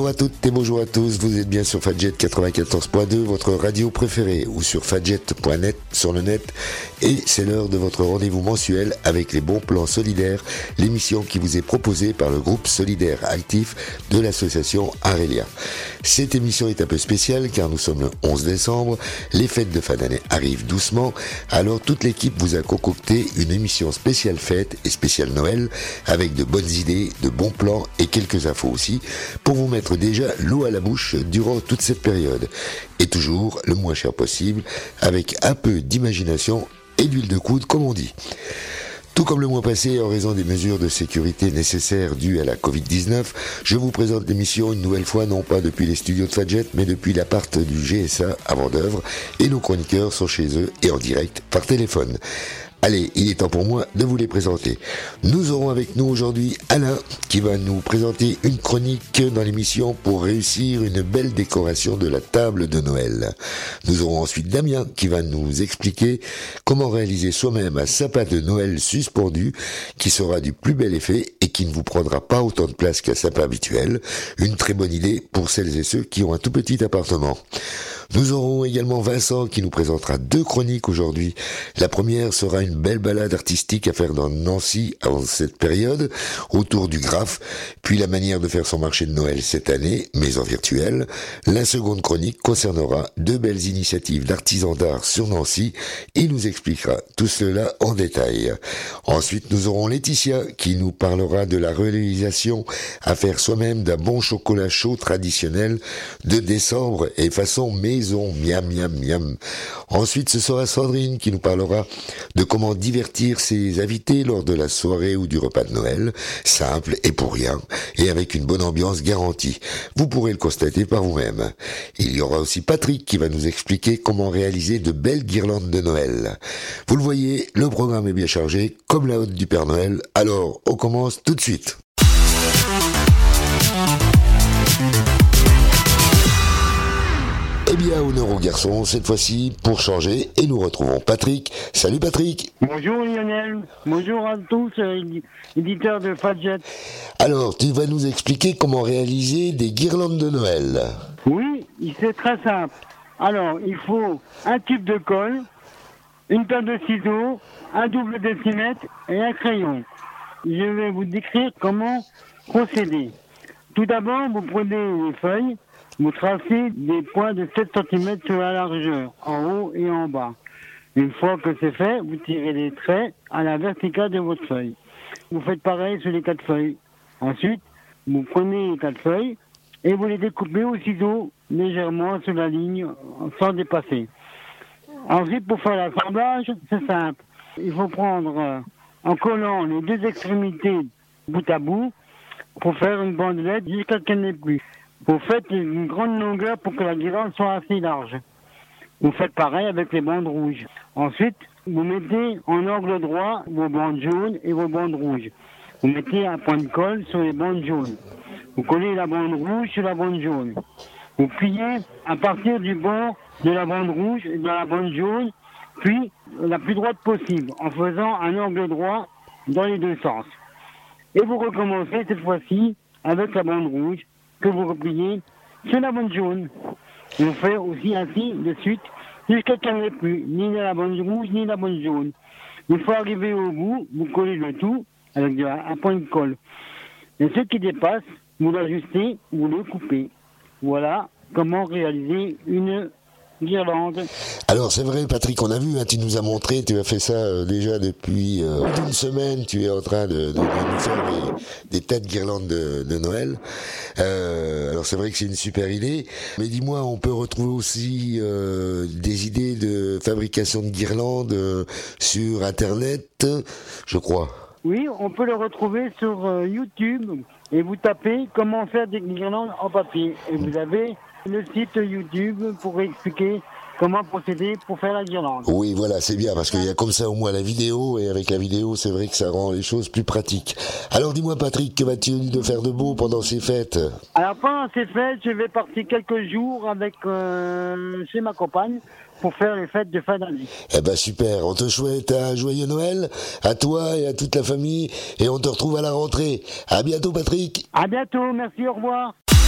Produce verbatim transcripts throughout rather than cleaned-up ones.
Bonjour à toutes et bonjour à tous, vous êtes bien sur Fadjet quatre-vingt-quatorze point deux, votre radio préférée, ou sur fadjet point net sur le net, et c'est l'heure de votre rendez-vous mensuel avec les bons plans solidaires, l'émission qui vous est proposée par le groupe solidaire actif de l'association Arelia. Cette émission est un peu spéciale car nous sommes le onze décembre, les fêtes de fin d'année arrivent doucement, alors toute l'équipe vous a concocté une émission spéciale fête et spéciale Noël avec de bonnes idées, de bons plans et quelques infos aussi pour vous mettre déjà l'eau à la bouche durant toute cette période. Et toujours le moins cher possible avec un peu d'imagination et d'huile de coude comme on dit. Tout comme le mois passé, en raison des mesures de sécurité nécessaires dues à la covid dix-neuf, je vous présente l'émission une nouvelle fois, non pas depuis les studios de Fadjet, mais depuis l'appart du G S A à Vendeuvre, et nos chroniqueurs sont chez eux et en direct par téléphone. Allez, il est temps pour moi de vous les présenter. Nous aurons avec nous aujourd'hui Alain qui va nous présenter une chronique dans l'émission pour réussir une belle décoration de la table de Noël. Nous aurons ensuite Damien qui va nous expliquer comment réaliser soi-même un sapin de Noël suspendu qui sera du plus bel effet et qui ne vous prendra pas autant de place qu'un sapin habituel. Une très bonne idée pour celles et ceux qui ont un tout petit appartement. Nous aurons également Vincent qui nous présentera deux chroniques aujourd'hui. La première sera une belle balade artistique à faire dans Nancy avant cette période, autour du Graff, puis la manière de faire son marché de Noël cette année, mais en virtuel. La seconde chronique concernera deux belles initiatives d'artisans d'art sur Nancy et nous expliquera tout cela en détail. Ensuite, nous aurons Laetitia qui nous parlera de la réalisation à faire soi-même d'un bon chocolat chaud traditionnel de décembre et façon maison, miam miam miam. Ensuite, ce sera Sandrine qui nous parlera de comment divertir ses invités lors de la soirée ou du repas de Noël, simple et pour rien, et avec une bonne ambiance garantie. Vous pourrez le constater par vous-même. Il y aura aussi Patrick qui va nous expliquer comment réaliser de belles guirlandes de Noël. Vous le voyez, le programme est bien chargé, comme la hotte du Père Noël. Alors, on commence tout de suite. Eh bien, honneur aux garçons, cette fois-ci, pour changer, et nous retrouvons Patrick. Salut Patrick. Bonjour Lionel, bonjour à tous, euh, éditeurs de Fadjet. Alors, tu vas nous expliquer comment réaliser des guirlandes de Noël. Oui, c'est très simple. Alors, il faut un tube de colle, une paire de ciseaux, un double décimètre et un crayon. Je vais vous décrire comment procéder. Tout d'abord, vous prenez les feuilles, vous tracez des points de sept centimètres sur la largeur, en haut et en bas. Une fois que c'est fait, vous tirez les traits à la verticale de votre feuille. Vous faites pareil sur les quatre feuilles. Ensuite, vous prenez les quatre feuilles et vous les découpez au ciseau légèrement sur la ligne sans dépasser. Ensuite, pour faire l'assemblage, c'est simple. Il faut prendre, euh, en collant les deux extrémités bout à bout, pour faire une bandelette jusqu'à ce qu'elle n'ait plus. Vous faites une grande longueur pour que la guirlande soit assez large. Vous faites pareil avec les bandes rouges. Ensuite, vous mettez en angle droit vos bandes jaunes et vos bandes rouges. Vous mettez un point de colle sur les bandes jaunes. Vous collez la bande rouge sur la bande jaune. Vous pliez à partir du bord de la bande rouge et de la bande jaune, puis la plus droite possible, en faisant un angle droit dans les deux sens. Et vous recommencez cette fois-ci avec la bande rouge que vous repliez sur la bande jaune. Vous faites aussi ainsi de suite jusqu'à ce qu'il n'y ait plus ni la bande rouge ni la bande jaune. Une fois arrivé au bout, vous collez le tout avec un point de colle. Et ce qui dépasse, vous l'ajustez, vous le coupez. Voilà comment réaliser une guirlande. Alors c'est vrai Patrick, on a vu, hein, tu nous as montré, tu as fait ça euh, déjà depuis euh, une semaine, tu es en train de, de, de nous faire des, des tas de guirlandes de, de Noël. Euh, alors c'est vrai que c'est une super idée, mais dis-moi, on peut retrouver aussi euh, des idées de fabrication de guirlandes euh, sur Internet, je crois. Oui, on peut le retrouver sur euh, YouTube et vous tapez comment faire des guirlandes en papier. Et vous avez le site YouTube pour expliquer comment procéder pour faire la guirlande. Oui, voilà, c'est bien, parce qu'il y a comme ça au moins la vidéo, et avec la vidéo, c'est vrai que ça rend les choses plus pratiques. Alors dis-moi Patrick, que vas-tu de faire de beau pendant ces fêtes ? Alors pendant ces fêtes, je vais partir quelques jours avec euh, chez ma compagne pour faire les fêtes de fin d'année. Eh ben super, on te souhaite un joyeux Noël, à toi et à toute la famille, et on te retrouve à la rentrée. À bientôt Patrick. À bientôt, merci, au revoir.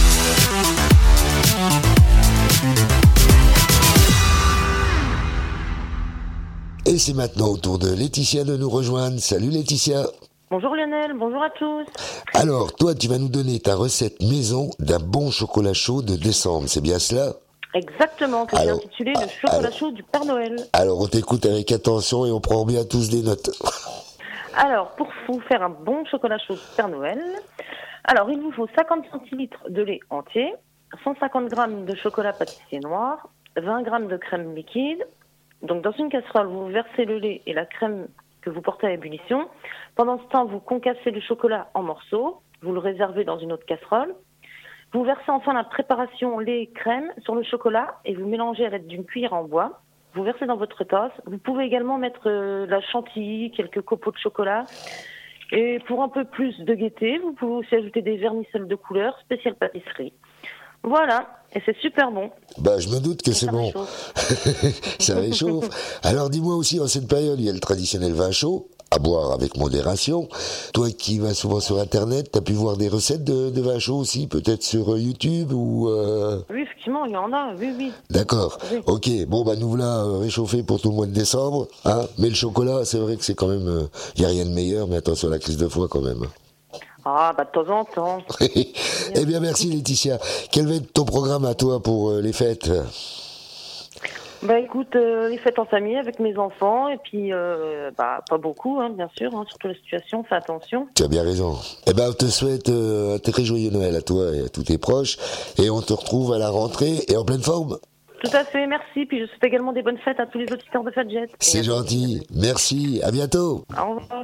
Et c'est maintenant au tour de Laetitia de nous rejoindre. Salut Laetitia. Bonjour Lionel, bonjour à tous. Alors, toi, tu vas nous donner ta recette maison d'un bon chocolat chaud de décembre, c'est bien cela ? Exactement, que j'ai intitulé le chocolat alors, chaud du Père Noël. Alors, on t'écoute avec attention et on prend bien tous des notes. Alors, pour vous faire un bon chocolat chaud du Père Noël, alors il vous faut cinquante centilitres de lait entier, cent cinquante grammes de chocolat pâtissier noir, vingt grammes de crème liquide. Donc, dans une casserole, vous versez le lait et la crème que vous portez à ébullition. Pendant ce temps, vous concassez le chocolat en morceaux. Vous le réservez dans une autre casserole. Vous versez enfin la préparation lait-crème sur le chocolat et vous mélangez à l'aide d'une cuillère en bois. Vous versez dans votre tasse. Vous pouvez également mettre euh, la chantilly, quelques copeaux de chocolat. Et pour un peu plus de gaieté, vous pouvez aussi ajouter des vermicelles de couleur, spéciale pâtisserie. Voilà, et c'est super bon. Bah, je me doute que c'est bon. Ça réchauffe. Alors, dis-moi aussi, en cette période, il y a le traditionnel vin chaud, à boire avec modération. Toi qui vas souvent sur Internet, t'as pu voir des recettes de, de vin chaud aussi, peut-être sur YouTube ou... Euh... Oui, effectivement, il y en a, oui, oui. D'accord, oui. Ok. Bon, bah, nous voilà euh, réchauffés pour tout le mois de décembre. Hein, mais le chocolat, c'est vrai que c'est quand même... Il euh, n'y a rien de meilleur, mais attention à la crise de foie quand même. Ah, bah de temps en temps. Eh bien, merci Laetitia. Quel va être ton programme à toi pour euh, les fêtes ? Bah écoute, euh, les fêtes en famille avec mes enfants, et puis, euh, bah pas beaucoup, hein, bien sûr, hein, surtout la situation, fais attention. Tu as bien raison. Eh ben, on te souhaite euh, un très joyeux Noël à toi et à tous tes proches, et on te retrouve à la rentrée et en pleine forme. Tout à fait, merci, puis je souhaite également des bonnes fêtes à tous les auditeurs de Fadjet. C'est gentil, merci, à bientôt. Au revoir.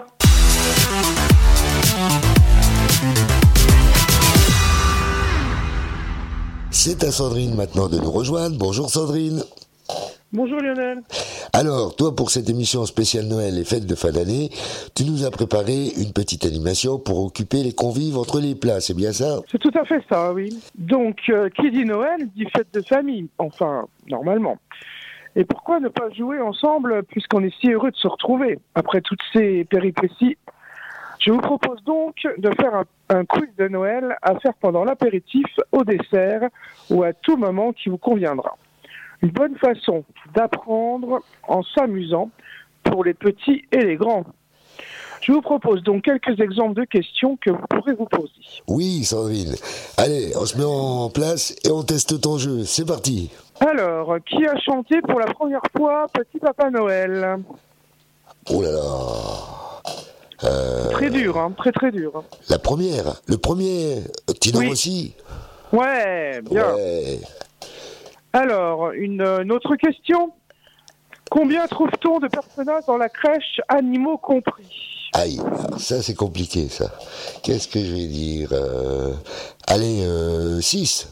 C'est à Sandrine maintenant de nous rejoindre. Bonjour Sandrine. Bonjour Lionel. Alors, toi, pour cette émission spéciale Noël et fêtes de fin d'année, tu nous as préparé une petite animation pour occuper les convives entre les plats, c'est bien ça ? C'est tout à fait ça, oui. Donc, euh, qui dit Noël dit fête de famille, enfin, normalement. Et pourquoi ne pas jouer ensemble puisqu'on est si heureux de se retrouver après toutes ces péripéties ? Je vous propose donc de faire un, un quiz de Noël à faire pendant l'apéritif, au dessert ou à tout moment qui vous conviendra. Une bonne façon d'apprendre en s'amusant pour les petits et les grands. Je vous propose donc quelques exemples de questions que vous pourrez vous poser. Oui, Sandrine. Allez, on se met en place et on teste ton jeu. C'est parti. Alors, qui a chanté pour la première fois Petit Papa Noël ? Oh là là. Euh... Très dur, hein, très très dur. La première, le premier, Tino oui. Rossi. Ouais, bien. Ouais. Alors, une, une autre question. Combien trouve-t-on de personnages dans la crèche, animaux compris ? Aïe, ça c'est compliqué ça. Qu'est-ce que je vais dire euh... Allez, euh, six.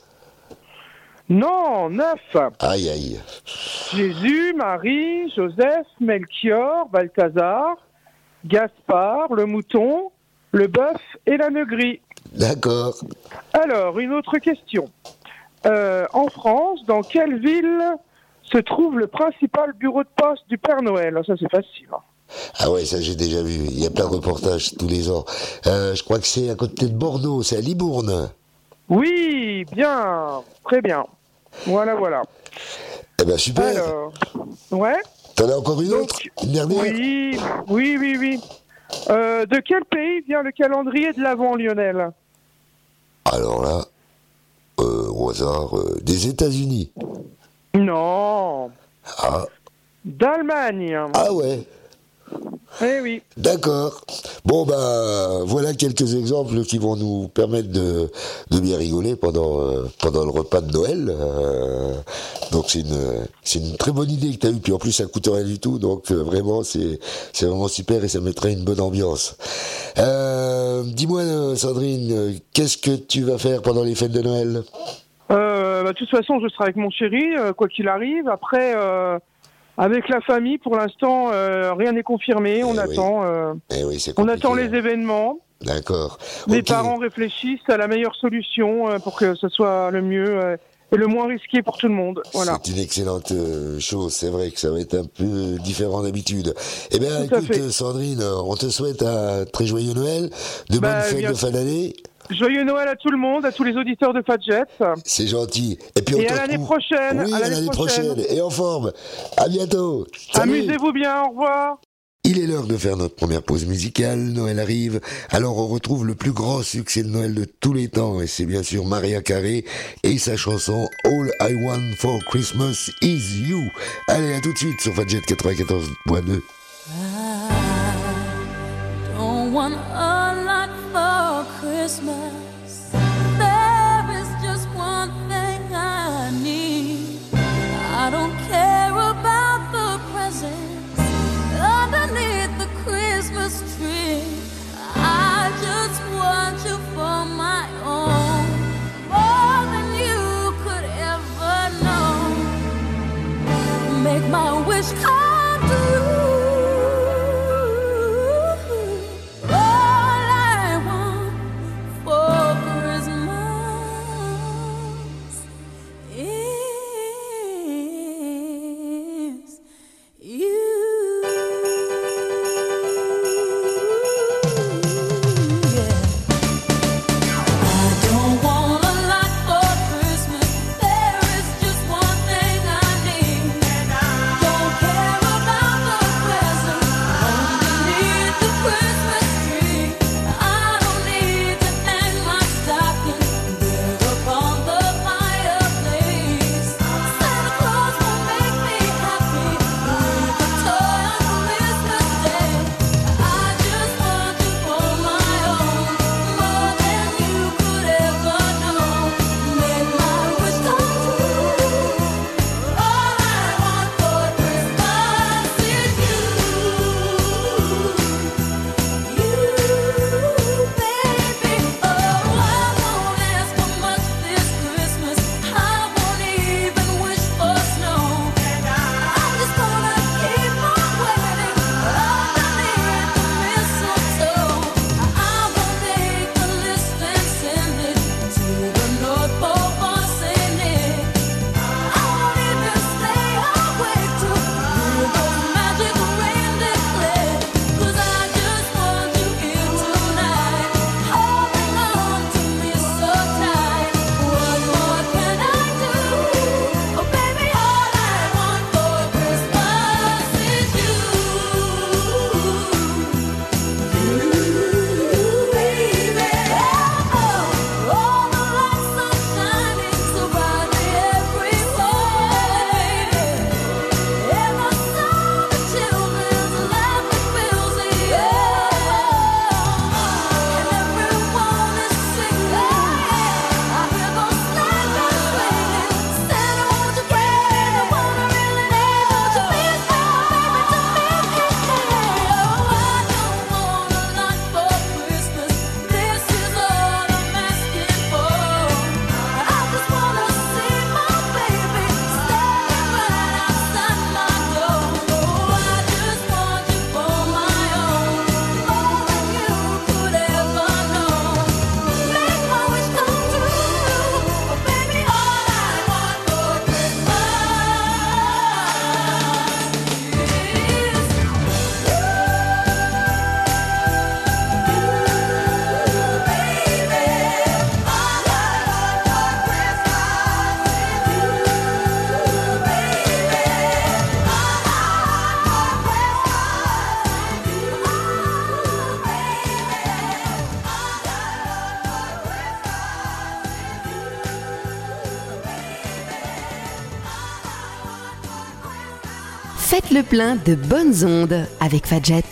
Non, neuf. Aïe, aïe. Jésus, Marie, Joseph, Melchior, Balthazar, Gaspard, le mouton, le bœuf et l'âne gris. D'accord. Alors, une autre question. Euh, en France, dans quelle ville se trouve le principal bureau de poste du Père Noël ? Ça, c'est facile. Hein. Ah ouais, ça j'ai déjà vu. Il y a plein de reportages tous les ans. Euh, je crois que c'est à côté de Bordeaux, c'est à Libourne. Oui, bien, très bien. Voilà, voilà. Eh ben super. Alors, ouais. T'en as encore une Donc, autre ? Une dernière ? Oui, oui, oui, oui. Euh, de quel pays vient le calendrier de l'Avent, Lionel ? Alors là, euh, au hasard, euh, des États-Unis. Non. Ah. D'Allemagne. Ah ouais. Eh oui. D'accord. Bon bah voilà quelques exemples qui vont nous permettre de, de bien rigoler pendant euh, pendant le repas de Noël. Euh, donc c'est une c'est une très bonne idée que tu as eue, puis en plus ça coûte rien du tout, donc euh, vraiment c'est c'est vraiment super et ça mettrait une bonne ambiance. Euh, dis-moi Sandrine, qu'est-ce que tu vas faire pendant les fêtes de Noël ? Euh, bah, de toute façon, je serai avec mon chéri, euh, quoi qu'il arrive. Après, euh, avec la famille, pour l'instant, euh, rien n'est confirmé. Eh on oui. attend, euh, Eh oui, c'est on compliqué, attend les hein. événements. D'accord. Les Ok. parents réfléchissent à la meilleure solution euh, pour que ce soit le mieux euh, et le moins risqué pour tout le monde. Voilà. C'est une excellente euh, chose, c'est vrai que ça va être un peu différent d'habitude. Eh bien, Tout à écoute, fait. Sandrine, on te souhaite un très joyeux Noël, de Bah, bonnes fêtes bien- de fin d'année. Joyeux Noël à tout le monde, à tous les auditeurs de Fadjet. C'est gentil. Et puis on Et te à l'année retrouve- prochaine. Oui, à à l'année l'année prochaine. prochaine. Et en forme. À bientôt. Salut. Amusez-vous bien, au revoir. Il est l'heure de faire notre première pause musicale, Noël arrive, alors on retrouve le plus grand succès de Noël de tous les temps, et c'est bien sûr Mariah Carey et sa chanson All I Want for Christmas is You. Allez, à tout de suite sur Fadjet quatre-vingt-quatorze point deux. I don't want a lot for Christmas. There is just one thing I need. I don't care about the presents underneath the Christmas tree. I just want you for my own, more than you could ever know. Make my wish come true. All I want for Christmas is you. Faites le plein de bonnes ondes avec Fadjet.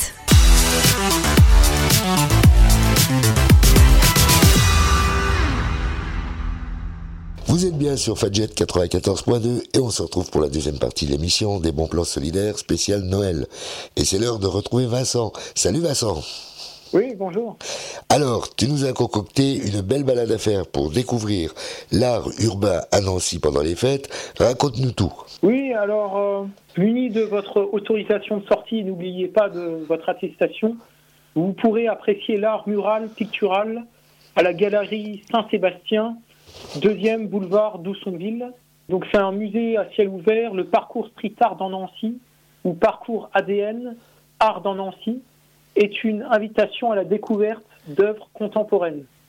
Vous êtes bien sur Fadjet quatre-vingt-quatorze point deux et on se retrouve pour la deuxième partie de l'émission des bons plans solidaires spécial Noël. Et c'est l'heure de retrouver Vincent. Salut Vincent. Oui, bonjour. Alors, tu nous as concocté une belle balade à faire pour découvrir l'art urbain à Nancy pendant les fêtes. Raconte-nous tout. Oui, alors, euh, muni de votre autorisation de sortie, n'oubliez pas de votre attestation. Vous pourrez apprécier l'art mural pictural à la galerie Saint-Sébastien, deuxième boulevard d'Aussonville. Donc c'est un musée à ciel ouvert, le parcours street art dans Nancy, ou parcours A D N, art dans Nancy, est une invitation à la découverte d'œuvres contemporaines.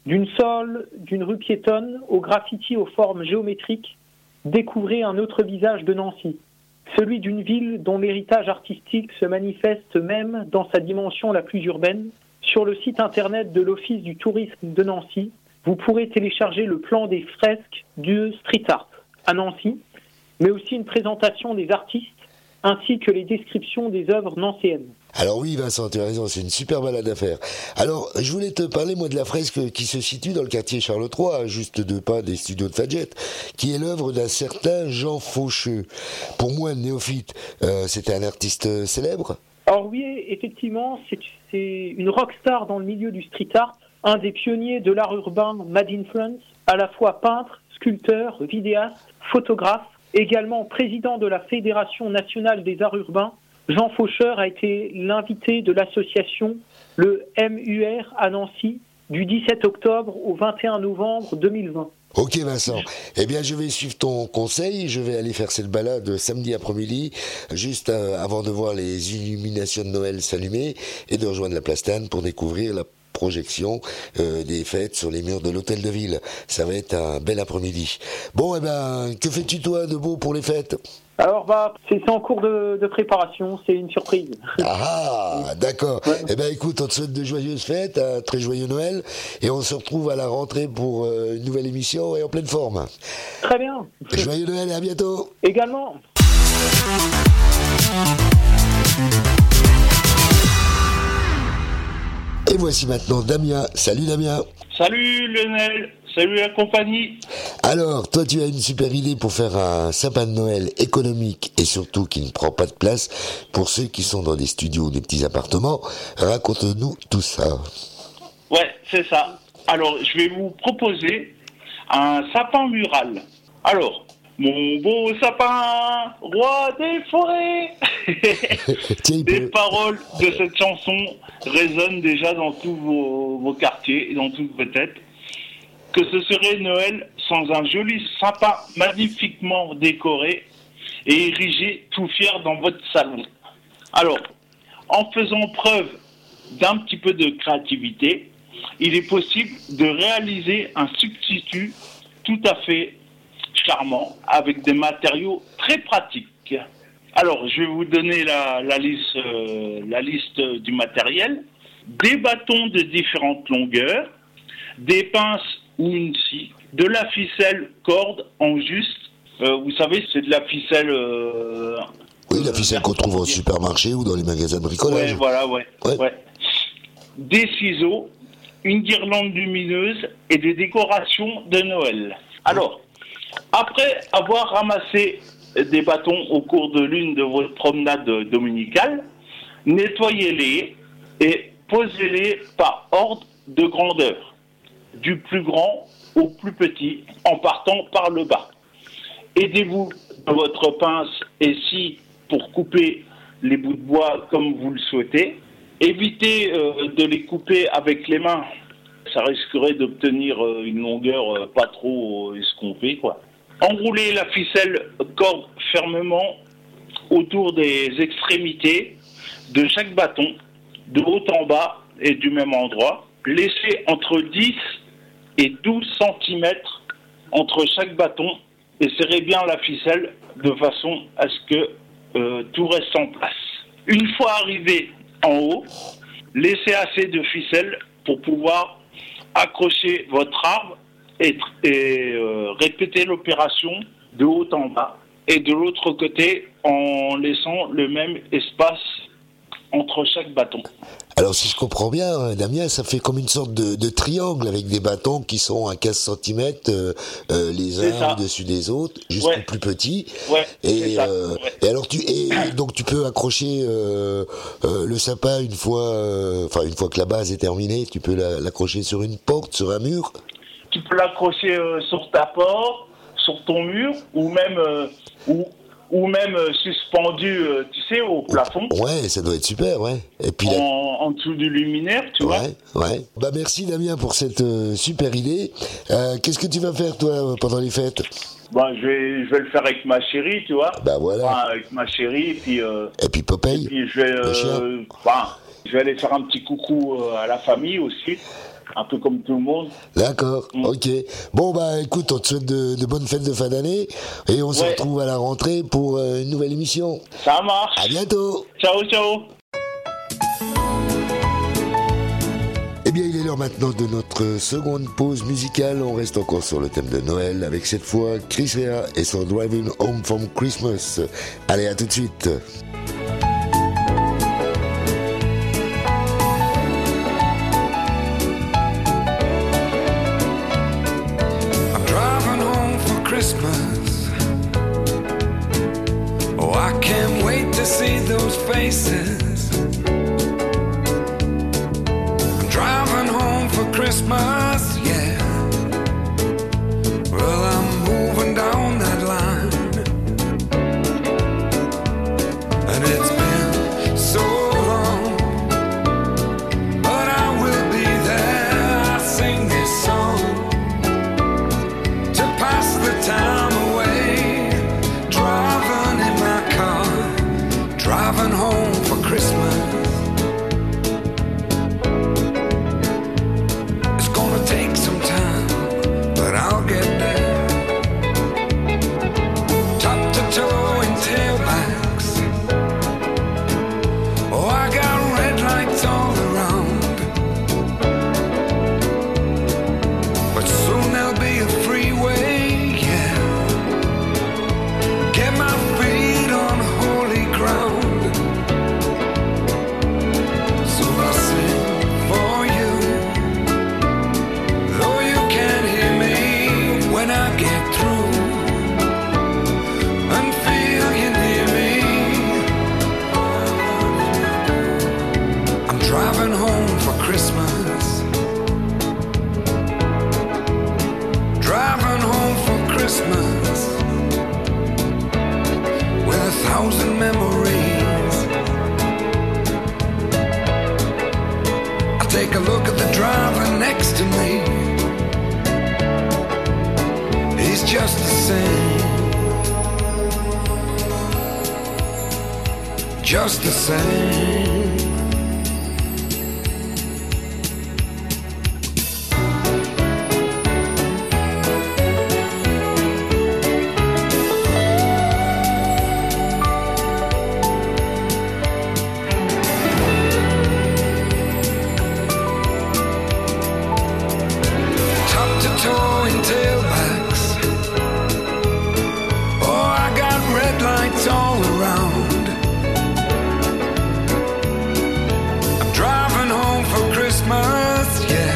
D'une sole, d'une rue piétonne au graffiti aux formes géométriques, découvrez un autre visage de Nancy. Celui d'une ville dont l'héritage artistique se manifeste même dans sa dimension la plus urbaine. Sur le site internet de l'Office du tourisme de Nancy, vous pourrez télécharger le plan des fresques du street art à Nancy, mais aussi une présentation des artistes ainsi que les descriptions des œuvres nancéennes. Alors oui, Vincent, tu as raison, c'est une super balade à faire. Alors, je voulais te parler, moi, de la fresque qui se situe dans le quartier Charles trois, juste deux pas des studios de Fadjet, qui est l'œuvre d'un certain Jean Faucheux. Pour moi, néophyte, euh, c'était un artiste célèbre ? Alors oui, effectivement, c'est, c'est une rockstar dans le milieu du street art, un des pionniers de l'art urbain Mad in France, à la fois peintre, sculpteur, vidéaste, photographe, également président de la Fédération nationale des arts urbains. Jean Faucheur a été l'invité de l'association le M U R à Nancy du dix-sept octobre au vingt et un novembre deux mille vingt. Ok Vincent, eh bien je vais suivre ton conseil, je vais aller faire cette balade samedi après-midi, juste euh, avant de voir les illuminations de Noël s'allumer et de rejoindre la Place Tannes pour découvrir la projection euh, des fêtes sur les murs de l'hôtel de ville. Ça va être un bel après-midi. Bon, eh ben, que fais-tu toi de beau pour les fêtes ? Alors, bah, c'est, c'est en cours de, de préparation, c'est une surprise. Ah, d'accord. Ouais. Eh ben, écoute, on te souhaite de joyeuses fêtes, un très joyeux Noël, et on se retrouve à la rentrée pour euh, une nouvelle émission et en pleine forme. Très bien. Joyeux Noël et à bientôt. Également. Et voici maintenant Damien. Salut Damien. Salut Lionel. Salut la compagnie. Alors, toi tu as une super idée pour faire un sapin de Noël économique et surtout qui ne prend pas de place pour ceux qui sont dans des studios ou des petits appartements. Raconte-nous tout ça. Ouais, c'est ça. Alors, je vais vous proposer un sapin mural. Alors, mon beau sapin, roi des forêts. Tiens, Les peut... paroles de cette chanson résonnent déjà dans tous vos, vos quartiers et dans toutes vos têtes. Que ce serait Noël sans un joli sapin magnifiquement décoré et érigé tout fier dans votre salon. Alors, en faisant preuve d'un petit peu de créativité, il est possible de réaliser un substitut tout à fait charmant avec des matériaux très pratiques. Alors, je vais vous donner la, la, liste, euh, la liste du matériel. Des bâtons de différentes longueurs, des pinces ou une scie, de la ficelle corde en juste. Euh, vous savez, c'est de la ficelle... Euh, oui, la ficelle euh, qu'on trouve au supermarché ou dans les magasins de bricolage. Ouais, voilà, ouais, ouais. ouais. Des ciseaux, une guirlande lumineuse et des décorations de Noël. Alors, après avoir ramassé des bâtons au cours de l'une de vos promenades dominicales, nettoyez-les et posez-les par ordre de grandeur, du plus grand au plus petit, en partant par le bas. Aidez-vous de votre pince et scie pour couper les bouts de bois comme vous le souhaitez. Évitez euh, de les couper avec les mains. Ça risquerait d'obtenir euh, une longueur euh, pas trop euh, escomptée, quoi. Enroulez la ficelle corde fermement autour des extrémités de chaque bâton, de haut en bas et du même endroit. Laissez entre dix et douze centimètres entre chaque bâton et serrez bien la ficelle de façon à ce que euh, tout reste en place. Une fois arrivé en haut, laissez assez de ficelle pour pouvoir accrocher votre arbre et, et euh, répéter l'opération de haut en bas. Et de l'autre côté, en laissant le même espace entre chaque bâton. Alors si je comprends bien, Damien, ça fait comme une sorte de, de triangle avec des bâtons qui sont à quinze centimètres euh, euh, les uns au-dessus des autres, jusqu'au ouais. plus petit. Ouais, et, euh, ouais. et alors tu et donc tu peux accrocher euh, euh, le sapin une fois, enfin euh, une fois que la base est terminée, tu peux la, l'accrocher sur une porte, sur un mur. Tu peux l'accrocher euh, sur ta porte, sur ton mur, ou même euh, ou ou même euh, suspendu, euh, tu sais, au plafond. Ouais, ça doit être super, ouais. Et puis en, là... en dessous du luminaire, tu ouais, vois. Ouais, ouais. Bah merci Damien pour cette euh, super idée. Euh, qu'est-ce que tu vas faire toi pendant les fêtes ? Bah je vais, je vais le faire avec ma chérie, tu vois. Bah voilà. Enfin, avec ma chérie, et puis. Euh, et puis Popeye. Et puis je vais, euh, bah, je vais aller faire un petit coucou euh, à la famille aussi. un peu comme tout le monde. D'accord, Mm. ok. Bon, bah écoute, on te souhaite de, de bonnes fêtes de fin d'année et on se Ouais. retrouve à la rentrée pour euh, une nouvelle émission. Ça marche. À bientôt. Ciao, ciao. Eh bien, il est l'heure maintenant de notre seconde pause musicale. On reste encore sur le thème de Noël avec cette fois Chris Rea et son Driving Home from Christmas. Allez, à tout de suite. I'm driving home for Christmas. Oh, I can't wait to see those faces. I'm driving home for Christmas, yeah. Well, I'm moving down that line. And it's been so long, but I will be there. I sing this song to pass the time away, driving in my car, driving home for Christmas. It's gonna take some time, but I'll get there. Top to toe in tailbacks. Oh, I got red lights all around, but soon there'll be a freeway, yeah. Get my feet on holy ground. So I sing for you, though you can't hear me when I get through, and feel you near me. I'm driving home for Christmas. Driving home for Christmas with a thousand memories. I take a look at the driver next to me. He's just the same, just the same. Top to toe in tailbacks. Oh, I got red lights all around. I'm driving home for Christmas, yeah.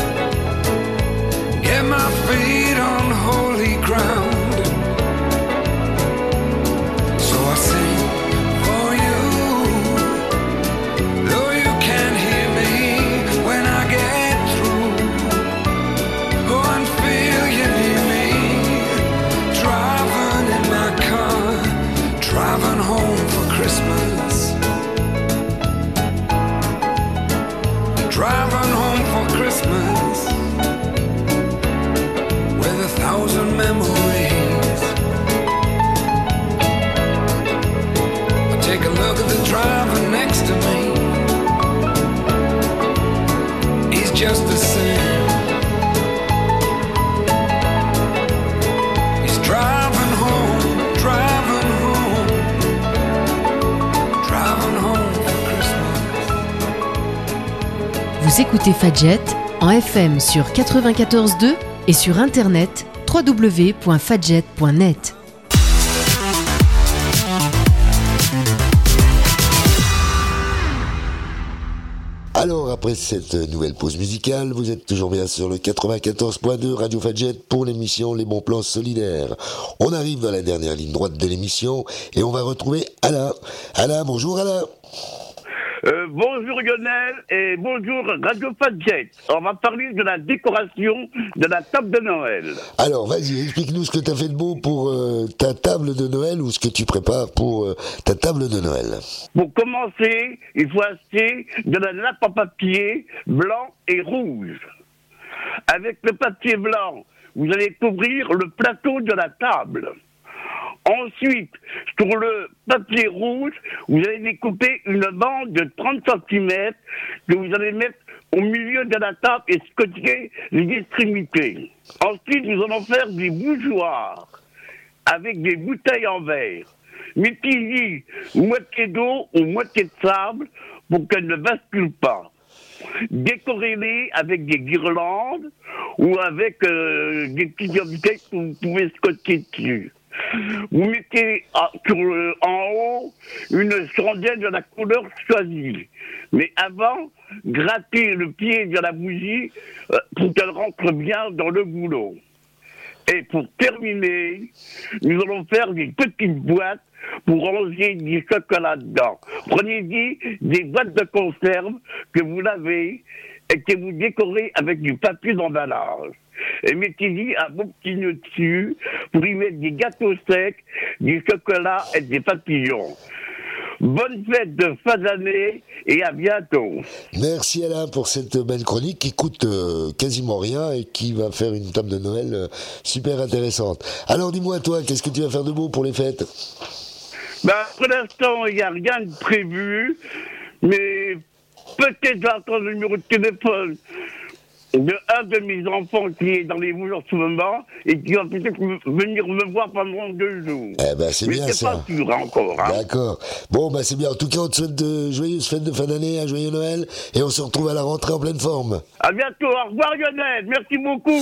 Get my feet on holy ground. So I sing for you, though you can't hear me when I get through. Go and feel you near me, driving in my car, driving home for Christmas. Driving home for Christmas with a thousand memories. I take a look at the driver next to me. He's just the same. He's driving home, driving home, driving home for Christmas. Vous écoutez Fadjet en F M sur quatre-vingt-quatorze virgule deux et sur internet w w w point fadjet point net. Alors, après cette nouvelle pause musicale, vous êtes toujours bien sur le quatre-vingt-quatorze point deux Radio Fadjet pour l'émission Les Bons Plans Solidaires. On arrive dans la dernière ligne droite de l'émission et on va retrouver Alain. Alain, bonjour Alain. Euh, bonjour Lionel et bonjour Radio Fadjet. On va parler de la décoration de la table de Noël. Alors, vas-y, explique-nous ce que tu as fait de beau pour euh, ta table de Noël ou ce que tu prépares pour euh, ta table de Noël. Pour commencer, il faut acheter de la nappe en papier blanc et rouge. Avec le papier blanc, vous allez couvrir le plateau de la table. Ensuite, sur le papier rouge, vous allez découper une bande de trente centimètres que vous allez mettre au milieu de la table et scotcher les extrémités. Ensuite, nous allons faire des bougeoirs avec des bouteilles en verre. Mettez-y moitié d'eau ou moitié de sable pour qu'elles ne basculent pas. Décorez-les avec des guirlandes ou avec euh, des petits objets que vous pouvez scotcher dessus. Vous mettez ah, sur le, en haut une chandelle de la couleur choisie. Mais avant, grattez le pied de la bougie euh, pour qu'elle rentre bien dans le goulot. Et pour terminer, nous allons faire des petites boîtes pour ranger du chocolat dedans. Prenez-y des boîtes de conserve que vous lavez et que vous décorez avec du papier d'emballage. Et mettez-y un beau petit nœud dessus pour y mettre des gâteaux secs, du chocolat et des papillons. Bonne fête de fin d'année et à bientôt. Merci Alain pour cette belle chronique qui coûte euh, quasiment rien et qui va faire une table de Noël euh, super intéressante. Alors dis-moi toi, qu'est-ce que tu vas faire de beau pour les fêtes ? Ben, pour l'instant, il n'y a rien de prévu, mais peut-être j'attends le numéro de téléphone de un de mes enfants qui est dans les Vosges en ce moment et qui va peut-être venir me voir pendant deux jours. Eh ben c'est mais bien c'est ça. pas sûr encore. Hein. D'accord. Bon bah c'est bien. En tout cas, on te souhaite de joyeuses fêtes de fin d'année, un joyeux Noël, et on se retrouve à la rentrée en pleine forme. À bientôt. Au revoir Lionel. Merci beaucoup.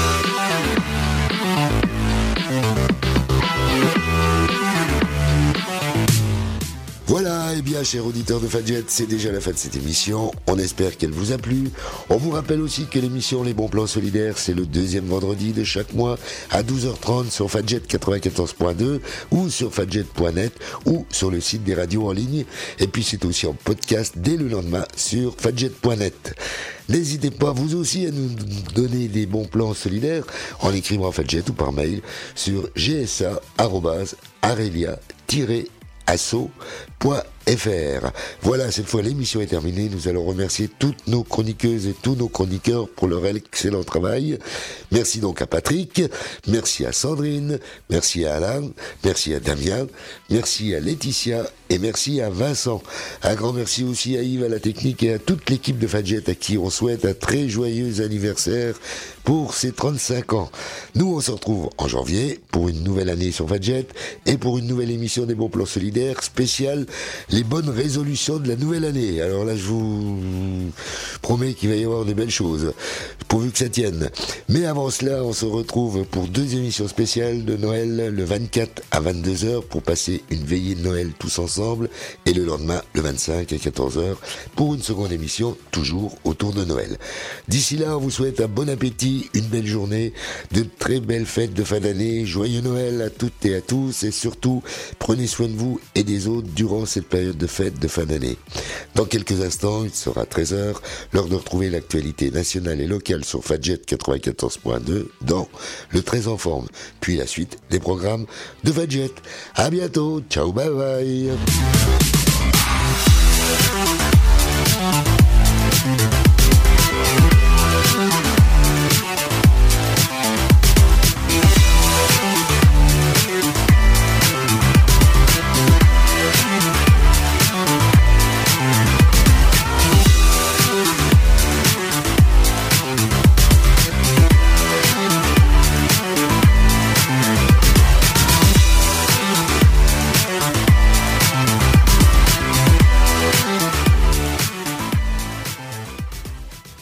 Voilà, et eh bien, chers auditeurs de Fadjet, c'est déjà la fin de cette émission. On espère qu'elle vous a plu. On vous rappelle aussi que l'émission Les Bons Plans Solidaires, c'est le deuxième vendredi de chaque mois à douze heures trente sur Fadjet quatre-vingt-quatorze point deux ou sur fadjet point net ou sur le site des radios en ligne. Et puis, c'est aussi en podcast dès le lendemain sur fadjet point net. N'hésitez pas, vous aussi, à nous donner des bons plans solidaires en écrivant à Fadjet ou par mail sur g s a arobase arelia tiret asso point f r. Voilà, cette fois l'émission est terminée. Nous allons remercier toutes nos chroniqueuses et tous nos chroniqueurs pour leur excellent travail. Merci donc à Patrick, merci à Sandrine, merci à Alain, merci à Damien, merci à Laetitia et merci à Vincent. Un grand merci aussi à Yves à la technique et à toute l'équipe de Fadjet à qui on souhaite un très joyeux anniversaire pour ses trente-cinq ans. Nous, on se retrouve en janvier pour une nouvelle année sur Fadjet et pour une nouvelle émission des Bons Plans Solidaires spéciale les bonnes résolutions de la nouvelle année. Alors là, je vous promets qu'il va y avoir des belles choses, pourvu que ça tienne. Mais avant cela, on se retrouve pour deux émissions spéciales de Noël, le vingt-quatre à vingt-deux heures pour passer une veillée de Noël tous ensemble, et le lendemain, le vingt-cinq à quatorze heures, pour une seconde émission, toujours autour de Noël. D'ici là, on vous souhaite un bon appétit, une belle journée, de très belles fêtes de fin d'année, joyeux Noël à toutes et à tous, et surtout, prenez soin de vous et des autres durant cette période de fête de fin d'année. Dans quelques instants, il sera treize heures, l'heure de retrouver l'actualité nationale et locale sur Fadjet quatre-vingt-quatorze point deux dans Le treize en forme, puis la suite des programmes de Fadjet. À bientôt, ciao, bye bye.